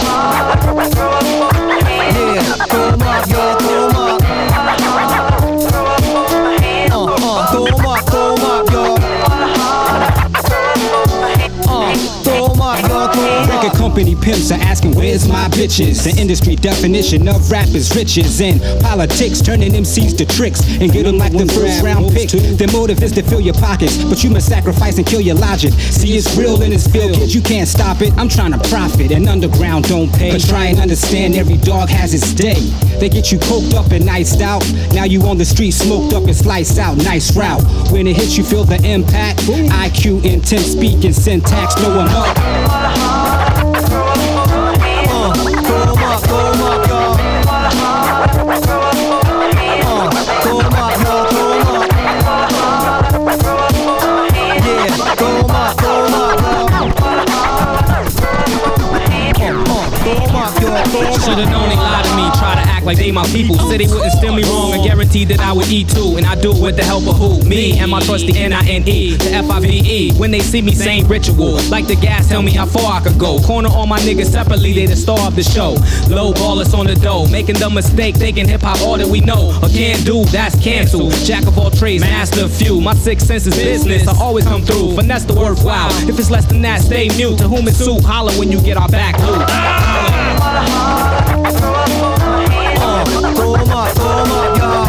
many pimps are asking where's my bitches. The industry definition of rap is riches and politics, turning M Cs to tricks and get them like the first round pick. Their motive is to fill your pockets, but you must sacrifice and kill your logic. See, it's real in this field, kids, you can't stop it. I'm trying to profit and underground don't pay. But try and understand every dog has its day. They get you coked up and iced out. Now you on the street smoked up and sliced out. Nice route. When it hits you feel the impact. I Q, intent, speaking, syntax, throw 'em up. Uh, throw 'em up, throw 'em up, y'all. Uh, throw 'em up, y'all, throw 'em up. Yeah, throw 'em up, throw 'em up, y'all. Should've known they lied to me, try to act like they my people. Said they wouldn't steal me wrong and guaranteed that I would eat too. And I do it with the help of who? Me and my trusty N I N E, the F I V E. When they see me, same ritual. Like the gas, tell me how far I could go. Corner all my niggas separately, they the star of the show. Low ballers on the dough, making the mistake, thinking hip hop all that we know. Or can't do, that's canceled. Jack of all trades, master of few. My sixth sense is business, I always come through. Finesse the worthwhile. If it's less than that, stay mute. To whom it's suit, holler when you get our back loot. Uh, throw 'em up, throw 'em up, y'all.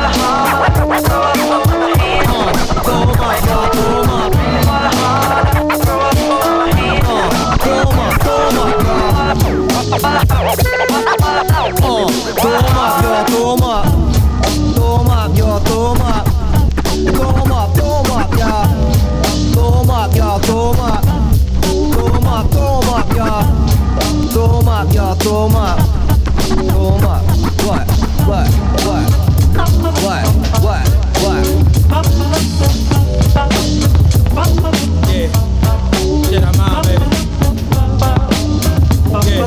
Uh, throw 'em up, y'all, throw 'em up. Uh, throw 'em up, throw 'em up, y'all. Uh, throw 'em up, y'all, throw 'em up. Throw 'em up, y'all, throw 'em up. Throw 'em up, throw 'em up, y'all. Throw 'em up, y'all, throw 'em up. Throw 'em up, throw 'em up, y'all. Throw 'em up, y'all, throw 'em up. Throw 'em up. What? What? What? What? What? What? Yeah. Shit, I'm out, baby. Yeah.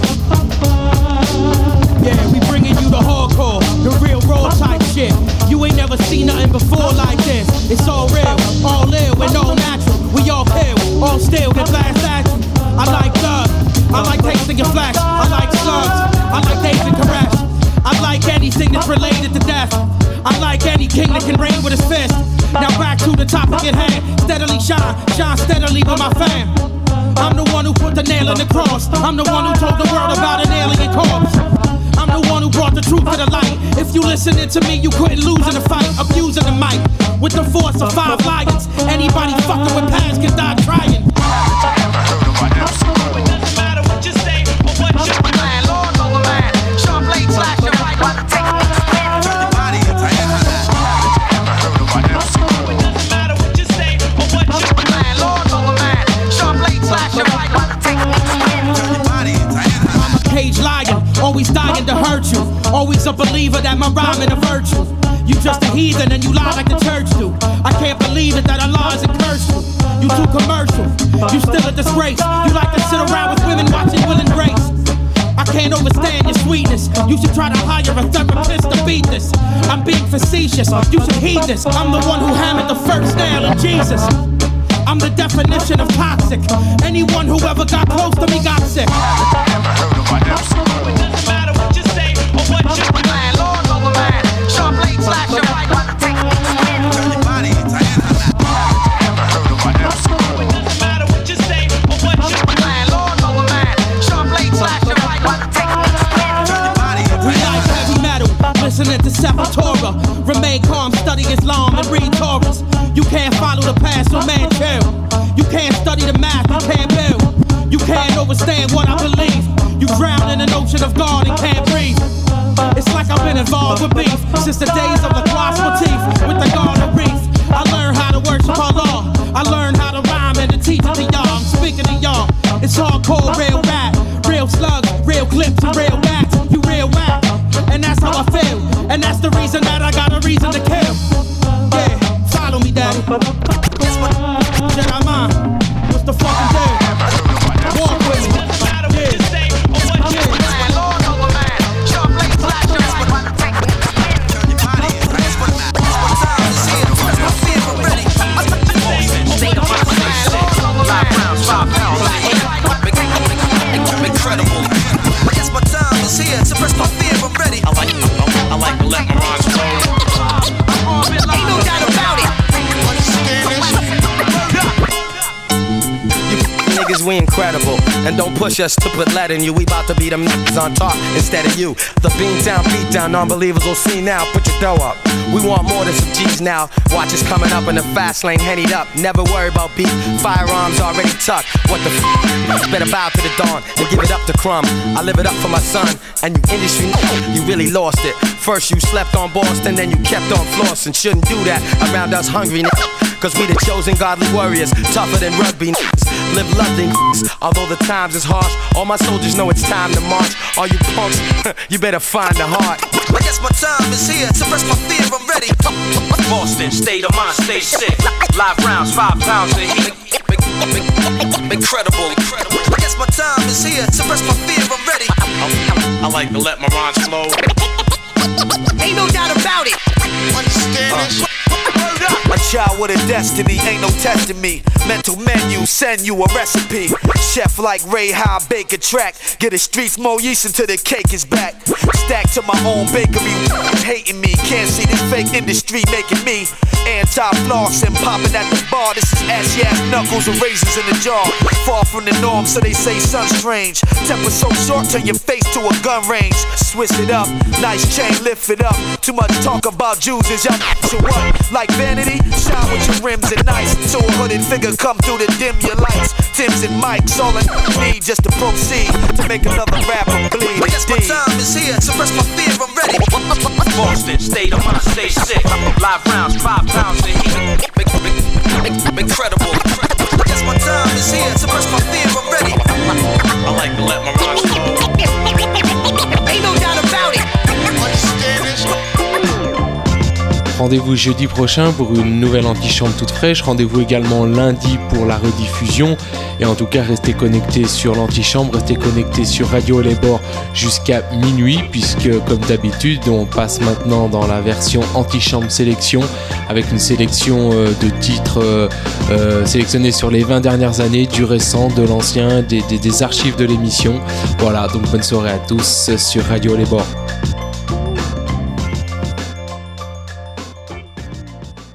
Yeah, we bringing you the hardcore, the real raw type shit. You ain't never seen nothing before like this. It's all real, all ill, and all natural. We all kill, all still, get blast at you. I like love. I like tasting your flesh. I like slugs. I like David Koresh. I like anything that's related to death. I like any king that can reign with his fist. Now back to the topic at hand. Steadily shine, shine steadily with my fam. I'm the one who put the nail in the cross. I'm the one who told the world about an alien corpse. I'm the one who brought the truth to the light. If you listening to me, you couldn't lose in the fight. Abusing the mic with the force of five lions. Anybody fucking with past can die trying. Cage lion, always dying to hurt you. Always a believer that my rhyming a virtue. You just a heathen and you lie like the church do. I can't believe it that Allah isn't cursed you. You too commercial, you still a disgrace. You like to sit around with women watching Will and Grace. I can't overstand your sweetness. You should try to hire a therapist to beat this. I'm being facetious, you should heed this. I'm the one who hammered the first nail in Jesus. I'm the definition of toxic. Anyone who ever got close to me got sick. Never heard of my names. It doesn't matter what you say or what you plan. Lord over man, sharp blade slash your right while the technique's in. Turn your body into antenna. Never heard of my names. It doesn't matter what you say or what you plan. Lord over man, sharp blade slash your right while the technique's in. Turn your body into antenna. We like heavy metal, listening to Sepultura. Remain calm, study Islam and read Taurus. You can't follow the past, so man chill. You can't study the math, you can't build. You can't understand what I believe. You drown in an ocean of God and can't breathe. It's like I've been involved with beef since the days of the cross motif with the garden reef. I learned how to worship Allah. I learned how to rhyme and to teach it to y'all. I'm speaking to y'all. It's hardcore, real rap, real slugs, real clips, and real bats. You real whack, and that's how I feel. And that's the reason that I got a reason to kill. Yeah. Follow me, daddy. Shit, I'm on. What's the fucking deal? Walk with me. Incredible. I guess my time is here to press my fear. I'm ready. I like, I like to let my rhymes flow. Ain't no doubt about it. And don't push us to put lead in you. We about to beat them niggas on top instead of you. The bean town beat down, non-believers will see now. Put your dough up. We want more than some G's now. Watch us coming up in the fast lane, hennied up. Never worry about beef. Firearms already tucked. What the f? Better bow to the dawn and give it up to Crumb. I live it up for my son. And you industry, you really lost it. First you slept on Boston, then you kept on flossing. Shouldn't do that around us hungry niggas. Cause we the chosen godly warriors, tougher than rugby niggas. Live loving niggas. Although the times is harsh, all my soldiers know it's time to march. All you punks, you better find the heart. I guess my time is here. Suppress my fear, I'm ready. Boston, state of mind, stay sick. Live rounds, five pounds of heat. Incredible, incredible. I guess my time is here. Suppress my fear, I'm ready. I like to let my rhymes flow. Ain't no doubt about it. Understand this? A child with a destiny, ain't no testing me. Mental menu, send you a recipe. Chef like Ray High, bake a track. Get the streets more yeast until the cake is back. Stack to my own bakery, hating me. Can't see this fake industry making me anti-floss and popping at the bar. This is ashy ass knuckles and raisins in the jar. Far from the norm, so they say son strange. Temper so short, turn your face to a gun range. Swiss it up, nice chain, lift it up. Too much talk about Jews is y'all so what? Like vanity, shine with your rims and nice. So a hooded figure come through to dim your lights. Tims and mics, all I need just to proceed to make another rapper bleed. I guess my time is here. Suppress my fear, I'm ready. Boston, state of mind, stay sick. Live rounds, five pounds of heat. Incredible. I guess my time is here. Suppress my fear, I'm ready. I like to let my rhymes flow. Ain't no doubt about it. Understand this? Rendez-vous jeudi prochain pour une nouvelle antichambre toute fraîche. Rendez-vous également lundi pour la rediffusion. Et en tout cas, restez connectés sur l'antichambre, restez connectés sur Radio Les Bords jusqu'à minuit, puisque comme d'habitude, on passe maintenant dans la version antichambre sélection avec une sélection de titres euh, euh, sélectionnés sur les vingt dernières années, du récent, de l'ancien, des, des, des archives de l'émission. Voilà, donc bonne soirée à tous sur Radio Les Bords.